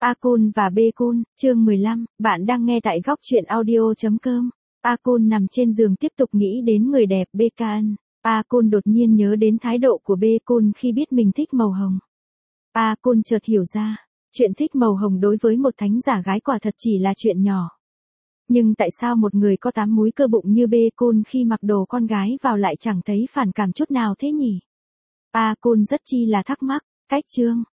A-kun và B-kun, chương 15, bạn đang nghe tại góc truyện audio.com. A-kun nằm trên giường tiếp tục nghĩ đến người đẹp B-kan. A-kun đột nhiên nhớ đến thái độ của B-kun khi biết mình thích màu hồng. A-kun chợt hiểu ra, chuyện thích màu hồng đối với một thánh giả gái quả thật chỉ là chuyện nhỏ. Nhưng tại sao một người có 8 múi cơ bụng như B-kun khi mặc đồ con gái vào lại chẳng thấy phản cảm chút nào thế nhỉ? A-kun rất chi là thắc mắc. Cách chương